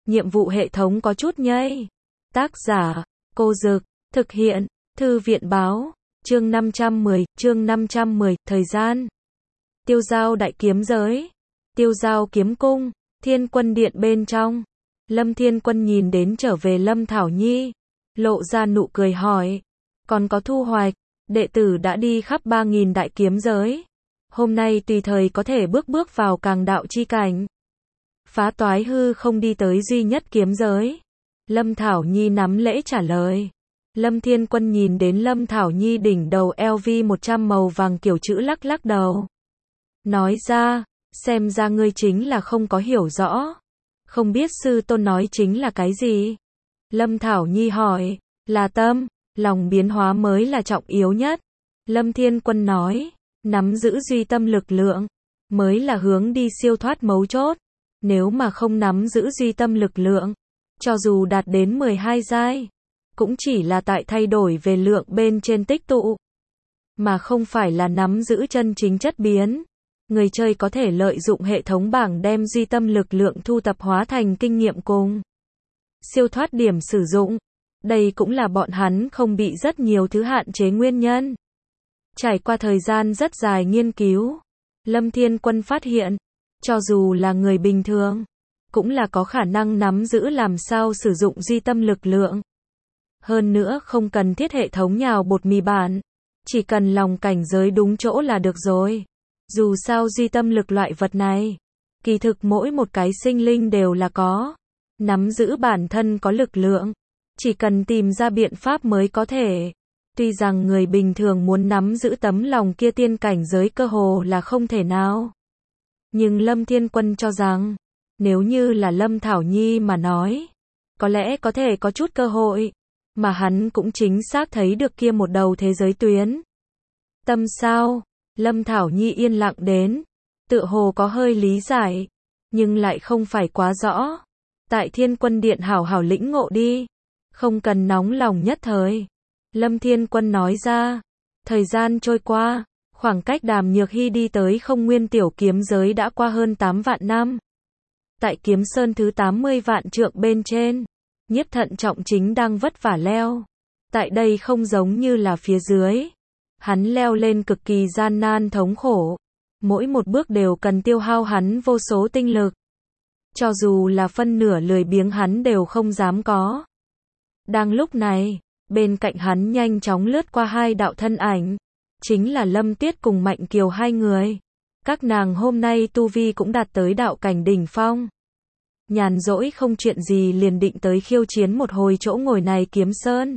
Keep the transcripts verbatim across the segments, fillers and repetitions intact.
nhiệm vụ hệ thống có chút nhây. Tác giả, Cô Dực, thực hiện, Thư viện báo, chương năm trăm mười, chương năm trăm mười, thời gian. Tiêu Dao đại kiếm giới, Tiêu Dao kiếm cung, Thiên Quân điện bên trong. Lâm Thiên Quân nhìn đến trở về Lâm Thảo Nhi, lộ ra nụ cười hỏi, còn có thu hoạch, đệ tử đã đi khắp ba nghìn đại kiếm giới. Hôm nay tùy thời có thể bước bước vào càng đạo chi cảnh. Phá toái hư không đi tới duy nhất kiếm giới. Lâm Thảo Nhi nắm lễ trả lời. Lâm Thiên Quân nhìn đến Lâm Thảo Nhi đỉnh đầu L V một trăm màu vàng kiểu chữ lắc lắc đầu. Nói ra, xem ra ngươi chính là không có hiểu rõ. Không biết sư tôn nói chính là cái gì? Lâm Thảo Nhi hỏi, là tâm, lòng biến hóa mới là trọng yếu nhất. Lâm Thiên Quân nói, nắm giữ duy tâm lực lượng, mới là hướng đi siêu thoát mấu chốt. Nếu mà không nắm giữ duy tâm lực lượng, cho dù đạt đến mười hai giai, cũng chỉ là tại thay đổi về lượng bên trên tích tụ, mà không phải là nắm giữ chân chính chất biến. Người chơi có thể lợi dụng hệ thống bảng đem duy tâm lực lượng thu tập hóa thành kinh nghiệm cùng siêu thoát điểm sử dụng. Đây cũng là bọn hắn không bị rất nhiều thứ hạn chế nguyên nhân. Trải qua thời gian rất dài nghiên cứu, Lâm Thiên Quân phát hiện, cho dù là người bình thường, cũng là có khả năng nắm giữ làm sao sử dụng duy tâm lực lượng. Hơn nữa không cần thiết hệ thống nhào bột mì bản, chỉ cần lòng cảnh giới đúng chỗ là được rồi. Dù sao duy tâm lực loại vật này, kỳ thực mỗi một cái sinh linh đều là có, nắm giữ bản thân có lực lượng, chỉ cần tìm ra biện pháp mới có thể. Tuy rằng người bình thường muốn nắm giữ tấm lòng kia tiên cảnh giới cơ hồ là không thể nào. Nhưng Lâm Thiên Quân cho rằng, nếu như là Lâm Thảo Nhi mà nói, có lẽ có thể có chút cơ hội, mà hắn cũng chính xác thấy được kia một đầu thế giới tuyến. Tâm sao? Lâm Thảo Nhi yên lặng đến, tựa hồ có hơi lý giải, nhưng lại không phải quá rõ. Tại Thiên Quân điện hảo hảo lĩnh ngộ đi, không cần nóng lòng nhất thời. Lâm Thiên Quân nói ra, thời gian trôi qua, khoảng cách Đàm Nhược Hy đi tới không nguyên tiểu kiếm giới đã qua hơn tám vạn năm. Tại kiếm sơn thứ tám mươi vạn trượng bên trên, Nhiếp Thận Trọng chính đang vất vả leo. Tại đây không giống như là phía dưới. Hắn leo lên cực kỳ gian nan thống khổ. Mỗi một bước đều cần tiêu hao hắn vô số tinh lực. Cho dù là phân nửa lười biếng hắn đều không dám có. Đang lúc này, bên cạnh hắn nhanh chóng lướt qua hai đạo thân ảnh. Chính là Lâm Tuyết cùng Mạnh Kiều hai người. Các nàng hôm nay tu vi cũng đạt tới đạo cảnh đỉnh phong. Nhàn rỗi không chuyện gì liền định tới khiêu chiến một hồi chỗ ngồi này kiếm sơn.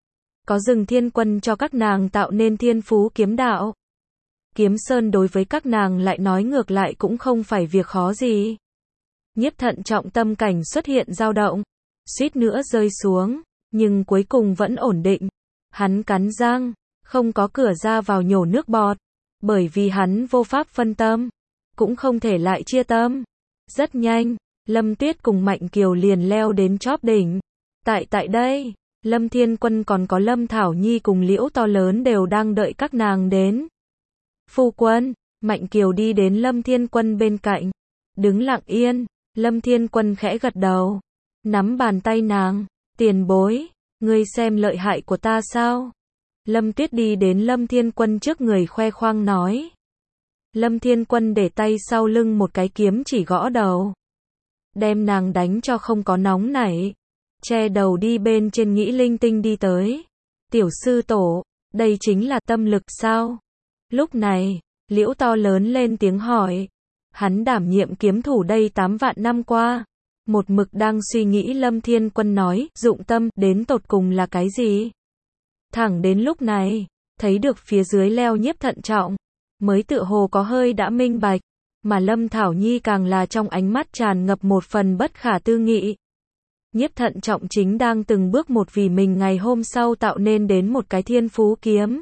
Có rừng Thiên Quân cho các nàng tạo nên thiên phú kiếm đạo. Kiếm sơn đối với các nàng lại nói ngược lại cũng không phải việc khó gì. Nhiếp Thận Trọng tâm cảnh xuất hiện dao động, suýt nữa rơi xuống, nhưng cuối cùng vẫn ổn định. Hắn cắn răng, không có cửa ra vào nhổ nước bọt, bởi vì hắn vô pháp phân tâm, cũng không thể lại chia tâm. Rất nhanh, Lâm Tuyết cùng Mạnh Kiều liền leo đến chóp đỉnh. Tại tại đây, Lâm Thiên Quân còn có Lâm Thảo Nhi cùng Liễu To Lớn đều đang đợi các nàng đến. Phu quân, Mạnh Kiều đi đến Lâm Thiên Quân bên cạnh, đứng lặng yên. Lâm Thiên Quân khẽ gật đầu, nắm bàn tay nàng, tiền bối, ngươi xem lợi hại của ta sao? Lâm Tuyết đi đến Lâm Thiên Quân trước người khoe khoang nói. Lâm Thiên Quân để tay sau lưng một cái kiếm chỉ gõ đầu, đem nàng đánh cho không có nóng nảy, che đầu đi bên trên nghĩ linh tinh đi tới. Tiểu sư tổ, đây chính là tâm lực sao? Lúc này, Liễu To Lớn lên tiếng hỏi. Hắn đảm nhiệm kiếm thủ đây tám vạn năm qua, một mực đang suy nghĩ Lâm Thiên Quân nói, dụng tâm, đến tột cùng là cái gì? Thẳng đến lúc này, thấy được phía dưới leo Nhiếp Thận Trọng, mới tựa hồ có hơi đã minh bạch, mà Lâm Thảo Nhi càng là trong ánh mắt tràn ngập một phần bất khả tư nghị. Nhiếp Thận Trọng chính đang từng bước một vì mình ngày hôm sau tạo nên đến một cái thiên phú kiếm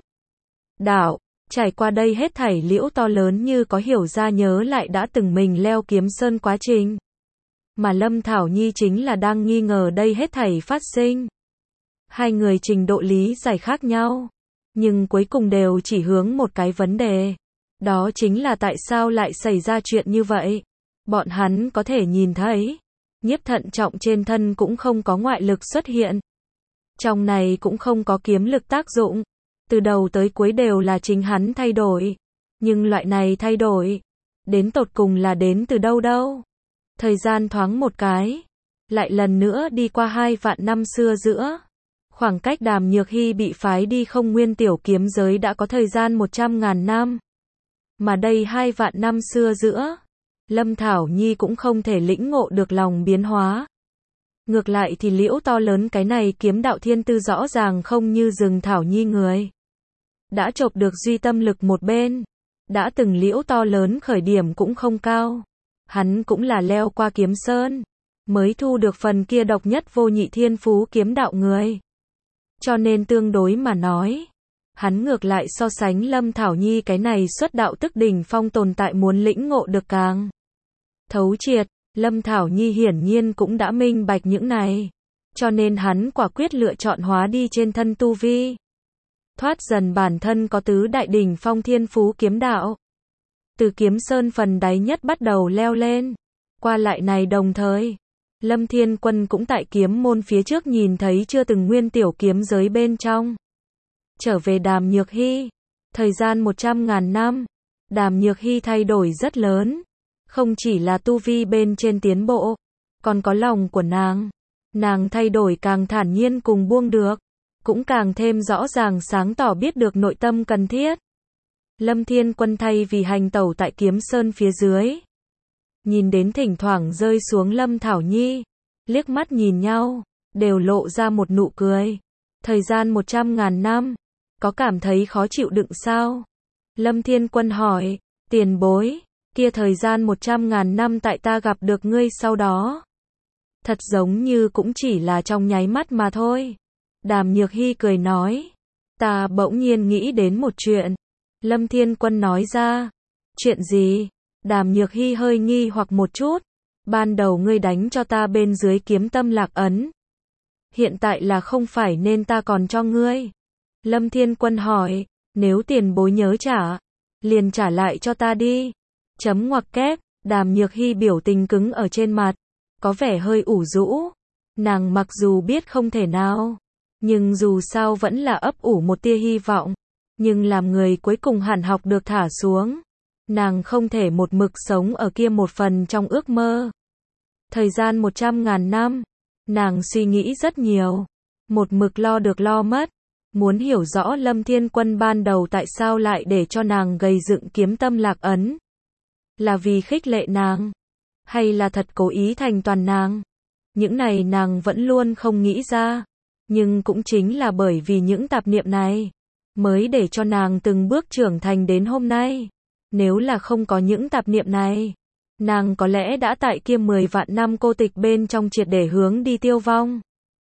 đạo. Trải qua đây hết thảy Liễu To Lớn như có hiểu ra nhớ lại đã từng mình leo kiếm sơn quá trình. Mà Lâm Thảo Nhi chính là đang nghi ngờ đây hết thảy phát sinh. Hai người trình độ lý giải khác nhau, nhưng cuối cùng đều chỉ hướng một cái vấn đề. Đó chính là tại sao lại xảy ra chuyện như vậy. Bọn hắn có thể nhìn thấy, Nhiếp thận trọng trên thân cũng không có ngoại lực xuất hiện. Trong này cũng không có kiếm lực tác dụng. Từ đầu tới cuối đều là chính hắn thay đổi. Nhưng loại này thay đổi, đến tột cùng là đến từ đâu đâu. Thời gian thoáng một cái, lại lần nữa đi qua hai vạn năm xưa giữa. Khoảng cách Đàm Nhược Hy bị phái đi Không Nguyên tiểu kiếm giới đã có thời gian một trăm ngàn năm. Mà đây hai vạn năm xưa giữa, Lâm Thảo Nhi cũng không thể lĩnh ngộ được lòng biến hóa. Ngược lại thì liễu to lớn cái này kiếm đạo thiên tư rõ ràng không như rừng Thảo Nhi người. Đã chộp được duy tâm lực một bên. Đã từng liễu to lớn khởi điểm cũng không cao. Hắn cũng là leo qua kiếm sơn, mới thu được phần kia độc nhất vô nhị thiên phú kiếm đạo người. Cho nên tương đối mà nói, hắn ngược lại so sánh Lâm Thảo Nhi cái này xuất đạo tức đỉnh phong tồn tại muốn lĩnh ngộ được càng thấu triệt. Lâm Thảo Nhi hiển nhiên cũng đã minh bạch những này. Cho nên hắn quả quyết lựa chọn hóa đi trên thân tu vi. Thoát dần bản thân có tứ đại đỉnh phong thiên phú kiếm đạo. Từ kiếm sơn phần đáy nhất bắt đầu leo lên. Qua lại này đồng thời, Lâm Thiên Quân cũng tại kiếm môn phía trước nhìn thấy chưa từng nguyên tiểu kiếm giới bên trong. Trở về Đàm Nhược Hy, thời gian một trăm ngàn năm, Đàm Nhược Hy thay đổi rất lớn. Không chỉ là tu vi bên trên tiến bộ, còn có lòng của nàng. Nàng thay đổi càng thản nhiên cùng buông được, cũng càng thêm rõ ràng sáng tỏ biết được nội tâm cần thiết. Lâm Thiên Quân thay vì hành tẩu tại kiếm sơn phía dưới. Nhìn đến thỉnh thoảng rơi xuống Lâm Thảo Nhi, liếc mắt nhìn nhau, đều lộ ra một nụ cười. Thời gian một trăm ngàn năm, có cảm thấy khó chịu đựng sao? Lâm Thiên Quân hỏi, tiền bối, kia thời gian một trăm ngàn năm tại ta gặp được ngươi sau đó. Thật giống như cũng chỉ là trong nháy mắt mà thôi. Đàm Nhược Hy cười nói, ta bỗng nhiên nghĩ đến một chuyện. Lâm Thiên Quân nói ra, chuyện gì? Đàm Nhược Hy hơi nghi hoặc một chút. Ban đầu ngươi đánh cho ta bên dưới kiếm tâm lạc ấn. Hiện tại là không phải nên ta còn cho ngươi? Lâm Thiên Quân hỏi, nếu tiền bối nhớ trả, liền trả lại cho ta đi. Chấm ngoặc kép, Đàm Nhược Hy biểu tình cứng ở trên mặt, có vẻ hơi ủ rũ. Nàng mặc dù biết không thể nào, nhưng dù sao vẫn là ấp ủ một tia hy vọng. Nhưng làm người cuối cùng hẳn học được thả xuống. Nàng không thể một mực sống ở kia một phần trong ước mơ. Thời gian một trăm ngàn năm, nàng suy nghĩ rất nhiều. Một mực lo được lo mất. Muốn hiểu rõ Lâm Thiên Quân ban đầu tại sao lại để cho nàng gầy dựng kiếm tâm lạc ấn. Là vì khích lệ nàng? Hay là thật cố ý thành toàn nàng? Những này nàng vẫn luôn không nghĩ ra. Nhưng cũng chính là bởi vì những tạp niệm này, mới để cho nàng từng bước trưởng thành đến hôm nay. Nếu là không có những tạp niệm này, nàng có lẽ đã tại kia mười vạn năm cô tịch bên trong triệt để hướng đi tiêu vong.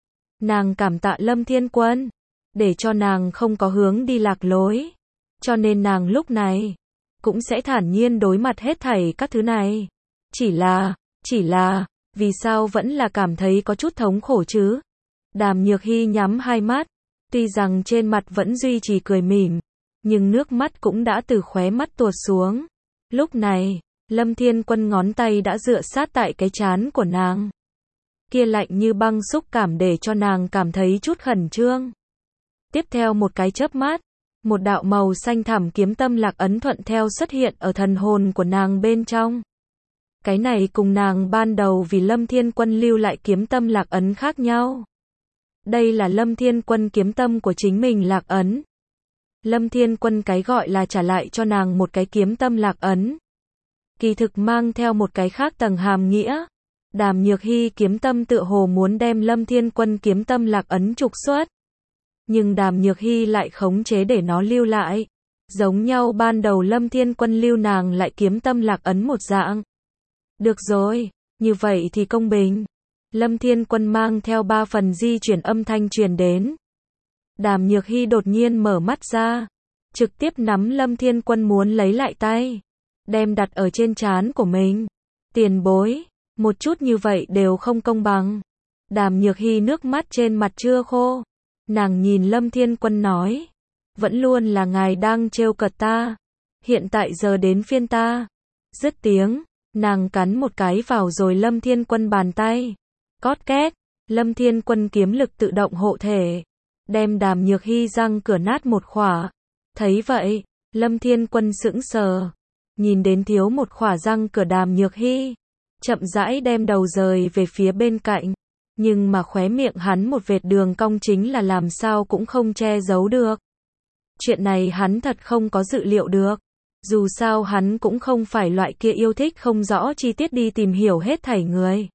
Nàng cảm tạ Lâm Thiên Quân, để cho nàng không có hướng đi lạc lối. Cho nên nàng lúc này, cũng sẽ thản nhiên đối mặt hết thảy các thứ này. Chỉ là, chỉ là, vì sao vẫn là cảm thấy có chút thống khổ chứ? Đàm Nhược Hy nhắm hai mắt, tuy rằng trên mặt vẫn duy trì cười mỉm, nhưng nước mắt cũng đã từ khóe mắt tuột xuống. Lúc này, Lâm Thiên Quân ngón tay đã dựa sát tại cái trán của nàng. Kia lạnh như băng xúc cảm để cho nàng cảm thấy chút khẩn trương. Tiếp theo một cái chớp mắt, một đạo màu xanh thẳm kiếm tâm lạc ấn thuận theo xuất hiện ở thần hồn của nàng bên trong. Cái này cùng nàng ban đầu vì Lâm Thiên Quân lưu lại kiếm tâm lạc ấn khác nhau. Đây là Lâm Thiên Quân kiếm tâm của chính mình lạc ấn. Lâm Thiên Quân cái gọi là trả lại cho nàng một cái kiếm tâm lạc ấn. Kỳ thực mang theo một cái khác tầng hàm nghĩa. Đàm Nhược Hy kiếm tâm tựa hồ muốn đem Lâm Thiên Quân kiếm tâm lạc ấn trục xuất. Nhưng Đàm Nhược Hy lại khống chế để nó lưu lại. Giống nhau ban đầu Lâm Thiên Quân lưu nàng lại kiếm tâm lạc ấn một dạng. Được rồi, như vậy thì công bình. Lâm Thiên Quân mang theo ba phần di chuyển âm thanh truyền đến. Đàm Nhược Hy đột nhiên mở mắt ra, trực tiếp nắm Lâm Thiên Quân muốn lấy lại tay, đem đặt ở trên trán của mình. Tiền bối, một chút như vậy đều không công bằng. Đàm Nhược Hy nước mắt trên mặt chưa khô. Nàng nhìn Lâm Thiên Quân nói, vẫn luôn là ngài đang trêu cợt ta. Hiện tại giờ đến phiên ta. Dứt tiếng, Nàng cắn một cái vào rồi Lâm Thiên Quân bàn tay. Cót két, Lâm Thiên Quân kiếm lực tự động hộ thể, đem Đàm Nhược Hy răng cửa nát một khỏa. Thấy vậy, Lâm Thiên Quân sững sờ, nhìn đến thiếu một khỏa răng cửa Đàm Nhược Hy, chậm rãi đem đầu rời về phía bên cạnh, nhưng mà khóe miệng hắn một vệt đường cong chính là làm sao cũng không che giấu được. Chuyện này hắn thật không có dự liệu được, dù sao hắn cũng không phải loại kia yêu thích không rõ chi tiết đi tìm hiểu hết thảy người.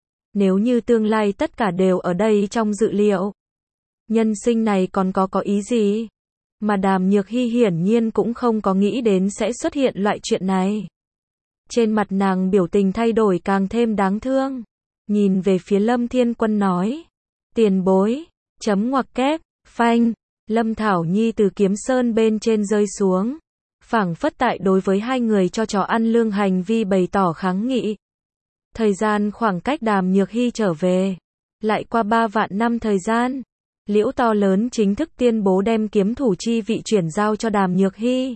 Nếu như tương lai tất cả đều ở đây trong dự liệu, nhân sinh này còn có có ý gì? Mà Đàm Nhược Hy hiển nhiên cũng không có nghĩ đến sẽ xuất hiện loại chuyện này. Trên mặt nàng biểu tình thay đổi càng thêm đáng thương, nhìn về phía Lâm Thiên Quân nói, tiền bối, chấm ngoặc kép, phanh, Lâm Thảo Nhi từ kiếm sơn bên trên rơi xuống, phảng phất tại đối với hai người cho chó ăn lương hành vi bày tỏ kháng nghị. Thời gian khoảng cách Đàm Nhược Hy trở về, lại qua ba vạn năm thời gian, Liễu to lớn chính thức tuyên bố đem kiếm thủ chi vị chuyển giao cho Đàm Nhược Hy,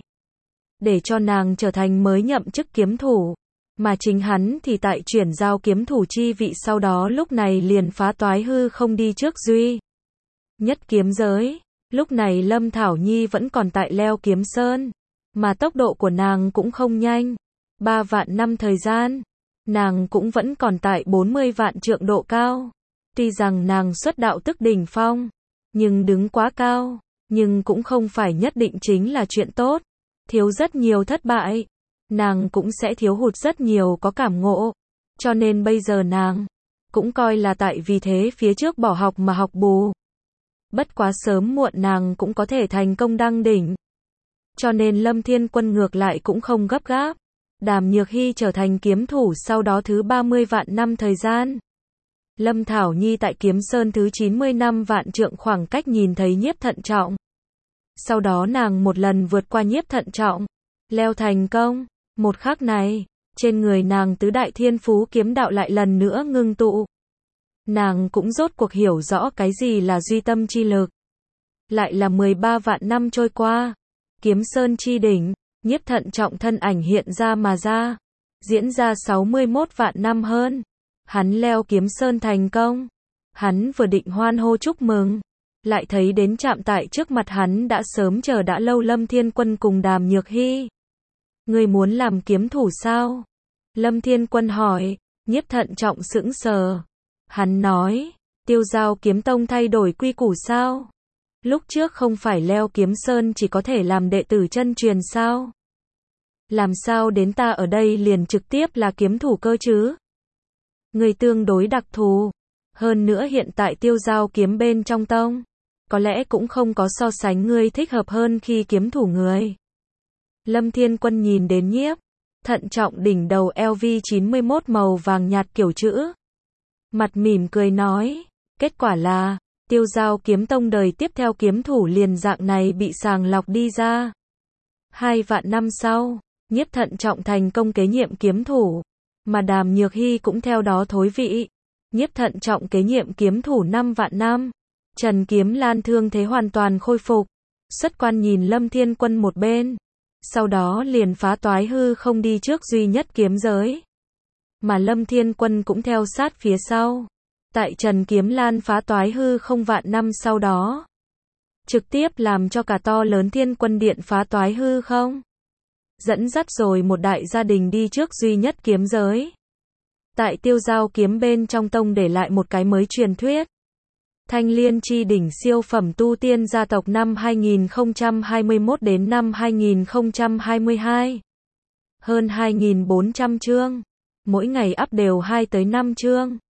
để cho nàng trở thành mới nhậm chức kiếm thủ, mà chính hắn thì tại chuyển giao kiếm thủ chi vị sau đó lúc này liền phá toái hư không đi trước duy nhất kiếm giới. Lúc này Lâm Thảo Nhi vẫn còn tại leo kiếm sơn, mà tốc độ của nàng cũng không nhanh. Ba vạn năm thời gian, nàng cũng vẫn còn tại bốn mươi vạn trượng độ cao. Tuy rằng nàng xuất đạo tức đỉnh phong, nhưng đứng quá cao, nhưng cũng không phải nhất định chính là chuyện tốt. Thiếu rất nhiều thất bại, nàng cũng sẽ thiếu hụt rất nhiều có cảm ngộ. Cho nên bây giờ nàng cũng coi là tại vì thế phía trước bỏ học mà học bù. Bất quá sớm muộn nàng cũng có thể thành công đăng đỉnh. Cho nên Lâm Thiên Quân ngược lại cũng không gấp gáp. Đàm Nhược Hy trở thành kiếm thủ sau đó thứ ba mươi vạn năm thời gian. Lâm Thảo Nhi tại kiếm sơn thứ chín mươi năm vạn trượng khoảng cách nhìn thấy Nhiếp Thận Trọng. Sau đó nàng một lần vượt qua Nhiếp Thận Trọng, leo thành công. Một khắc này, trên người nàng tứ đại thiên phú kiếm đạo lại lần nữa ngưng tụ. Nàng cũng rốt cuộc hiểu rõ cái gì là duy tâm chi lực. Lại là mười ba vạn năm trôi qua, kiếm sơn chi đỉnh, Nhiếp Thận Trọng thân ảnh hiện ra mà ra, diễn ra sáu mươi mốt vạn năm hơn. Hắn leo kiếm sơn thành công. Hắn vừa định hoan hô chúc mừng, lại thấy đến chạm tại trước mặt hắn đã sớm chờ đã lâu Lâm Thiên Quân cùng Đàm Nhược Hy. Ngươi muốn làm kiếm thủ sao? Lâm Thiên Quân hỏi. Nhiếp Thận Trọng sững sờ. Hắn nói, Tiêu Giao Kiếm Tông thay đổi quy củ sao? Lúc trước không phải leo kiếm sơn chỉ có thể làm đệ tử chân truyền sao? Làm sao đến ta ở đây liền trực tiếp là kiếm thủ cơ chứ? Người tương đối đặc thù. Hơn nữa hiện tại Tiêu Giao kiếm bên trong tông, có lẽ cũng không có so sánh ngươi thích hợp hơn khi kiếm thủ người. Lâm Thiên Quân nhìn đến Nhiếp Thận Trọng đỉnh đầu L V chín mươi mốt màu vàng nhạt kiểu chữ. Mặt mỉm cười nói, kết quả là, Tiêu Giao kiếm tông đời tiếp theo kiếm thủ liền dạng này bị sàng lọc đi ra. Hai vạn năm sau, Nhiếp Thận Trọng thành công kế nhiệm kiếm thủ, mà Đàm Nhược Hy cũng theo đó thối vị. Nhiếp Thận Trọng kế nhiệm kiếm thủ năm vạn năm. Trần Kiếm Lan thương thế hoàn toàn khôi phục, xuất quan nhìn Lâm Thiên Quân một bên, sau đó liền phá toái hư không đi trước duy nhất kiếm giới. Mà Lâm Thiên Quân cũng theo sát phía sau. Tại Trần Kiếm Lan phá toái hư không vạn năm sau đó, trực tiếp làm cho cả to lớn Thiên Quân Điện phá toái hư không, dẫn dắt rồi một đại gia đình đi trước duy nhất kiếm giới. Tại Tiêu Giao kiếm bên trong tông để lại một cái mới truyền thuyết. Thanh Liên chi đỉnh siêu phẩm tu tiên gia tộc năm hai nghìn không trăm hai mươi mốt đến năm hai nghìn không trăm hai mươi hai. Hơn hai nghìn bốn trăm chương. Mỗi ngày up đều hai tới năm chương.